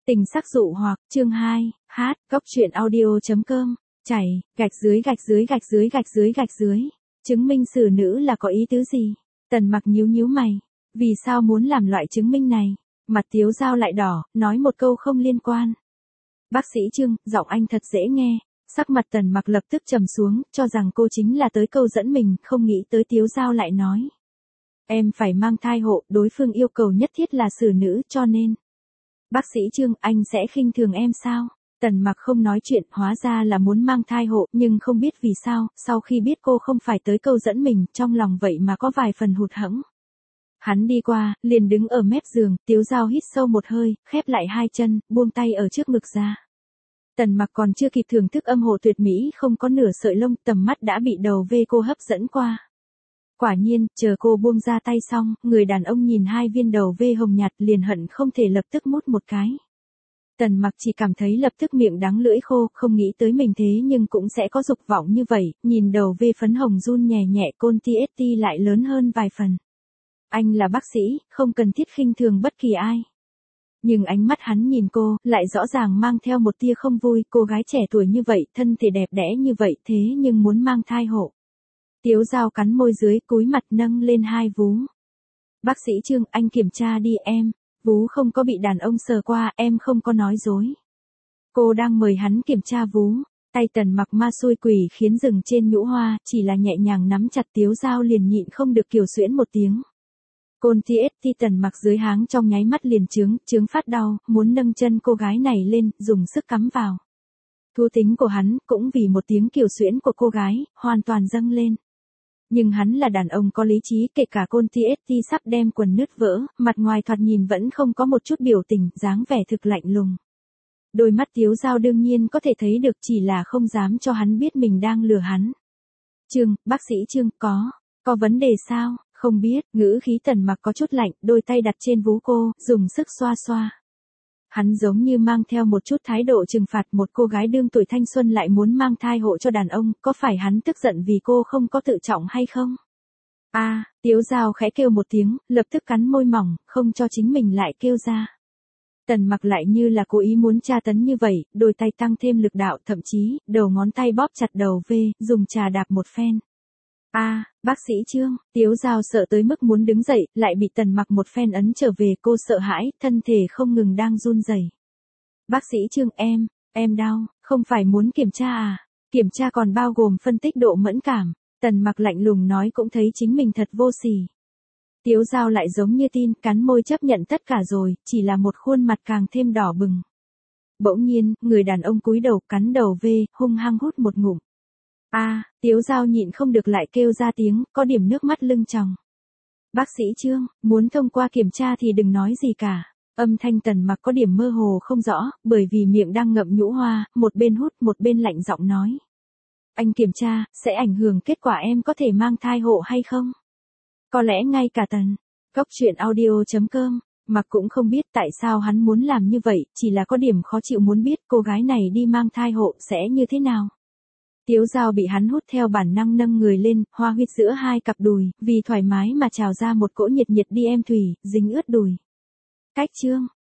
Tình sắc dụ hoặc, chương 2, hát, góc truyện audio.com, chảy, gạch dưới gạch dưới gạch dưới gạch dưới gạch dưới. Chứng minh xử nữ là có ý tứ gì? Tần Mặc nhíu nhíu mày. Vì sao muốn làm loại chứng minh này? Mặt Tiếu Dao lại đỏ, nói một câu không liên quan. Bác sĩ Trương, giọng anh thật dễ nghe. Sắc mặt Tần Mặc lập tức trầm xuống, cho rằng cô chính là tới câu dẫn mình, không nghĩ tới Tiếu Dao lại nói. Em phải mang thai hộ, đối phương yêu cầu nhất thiết là xử nữ, cho nên. Bác sĩ Trương, anh sẽ khinh thường em sao? Tần Mặc không nói chuyện, hóa ra là muốn mang thai hộ, nhưng không biết vì sao, sau khi biết cô không phải tới câu dẫn mình, trong lòng vậy mà có vài phần hụt hẫng. Hắn đi qua, liền đứng ở mép giường, Tiếu Dao hít sâu một hơi, khép lại hai chân, buông tay ở trước ngực ra. Tần Mặc còn chưa kịp thưởng thức âm hộ tuyệt mỹ không có nửa sợi lông, tầm mắt đã bị đầu vê cô hấp dẫn qua. Quả nhiên, chờ cô buông ra tay xong, người đàn ông nhìn hai viên đầu vê hồng nhạt liền hận không thể lập tức mút một cái. Tần Mặc chỉ cảm thấy lập tức miệng đắng lưỡi khô, không nghĩ tới mình thế nhưng cũng sẽ có dục vọng như vậy, nhìn đầu vê phấn hồng run nhẹ nhẹ, côn TST lại lớn hơn vài phần. Anh là bác sĩ, không cần thiết khinh thường bất kỳ ai. Nhưng ánh mắt hắn nhìn cô, lại rõ ràng mang theo một tia không vui, cô gái trẻ tuổi như vậy, thân thể đẹp đẽ như vậy, thế nhưng muốn mang thai hộ. Tiếu Dao cắn môi dưới, cúi mặt nâng lên hai vú. Bác sĩ Trương, anh kiểm tra đi em, vú không có bị đàn ông sờ qua, em không có nói dối. Cô đang mời hắn kiểm tra vú, tay Tần Mặc ma xui quỷ khiến rừng trên nhũ hoa, chỉ là nhẹ nhàng nắm chặt Tiếu Dao liền nhịn không được kiều xuyễn một tiếng. Côn TST Tần Mặc dưới háng trong nháy mắt liền trướng phát đau, muốn nâng chân cô gái này lên, dùng sức cắm vào. Thú tính của hắn, cũng vì một tiếng kiều xuyễn của cô gái, hoàn toàn dâng lên. Nhưng hắn là đàn ông có lý trí, kể cả côn TST sắp đem quần nứt vỡ, mặt ngoài thoạt nhìn vẫn không có một chút biểu tình, dáng vẻ thực lạnh lùng. Đôi mắt Tiếu Dao đương nhiên có thể thấy được, chỉ là không dám cho hắn biết mình đang lừa hắn. Trương, bác sĩ Trương, có vấn đề sao? Không biết, ngữ khí Tần Mặc có chút lạnh, đôi tay đặt trên vú cô, dùng sức xoa xoa. Hắn giống như mang theo một chút thái độ trừng phạt, một cô gái đương tuổi thanh xuân lại muốn mang thai hộ cho đàn ông, có phải hắn tức giận vì cô không có tự trọng hay không? Tiếu Dao khẽ kêu một tiếng, lập tức cắn môi mỏng, không cho chính mình lại kêu ra. Tần Mặc lại như là cố ý muốn tra tấn như vậy, đôi tay tăng thêm lực đạo, thậm chí, đầu ngón tay bóp chặt đầu vê, dùng trà đạp một phen. Bác sĩ Trương, Tiếu Dao sợ tới mức muốn đứng dậy, lại bị Tần Mặc một phen ấn trở về, cô sợ hãi, thân thể không ngừng đang run rẩy. Bác sĩ Trương, em đau, không phải muốn kiểm tra à? Kiểm tra còn bao gồm phân tích độ mẫn cảm. Tần Mặc lạnh lùng nói, cũng thấy chính mình thật vô sỉ. Tiếu Dao lại giống như tin, cắn môi chấp nhận tất cả rồi, chỉ là một khuôn mặt càng thêm đỏ bừng. Bỗng nhiên, người đàn ông cúi đầu cắn đầu vê, hung hăng hút một ngụm. Tiếu Dao nhịn không được lại kêu ra tiếng, có điểm nước mắt lưng tròng. Bác sĩ Trương, muốn thông qua kiểm tra thì đừng nói gì cả. Âm thanh Tần Mặc có điểm mơ hồ không rõ, bởi vì miệng đang ngậm nhũ hoa, một bên hút một bên lạnh giọng nói. Anh kiểm tra, sẽ ảnh hưởng kết quả em có thể mang thai hộ hay không? Có lẽ ngay cả Góc truyện audio.com, Mặc cũng không biết tại sao hắn muốn làm như vậy, chỉ là có điểm khó chịu muốn biết cô gái này đi mang thai hộ sẽ như thế nào. Tiếu Dao bị hắn hút theo bản năng nâng người lên, hoa huyết giữa hai cặp đùi, vì thoải mái mà trào ra một cỗ nhiệt nhiệt đi em thủy, dính ướt đùi. Cách Trương,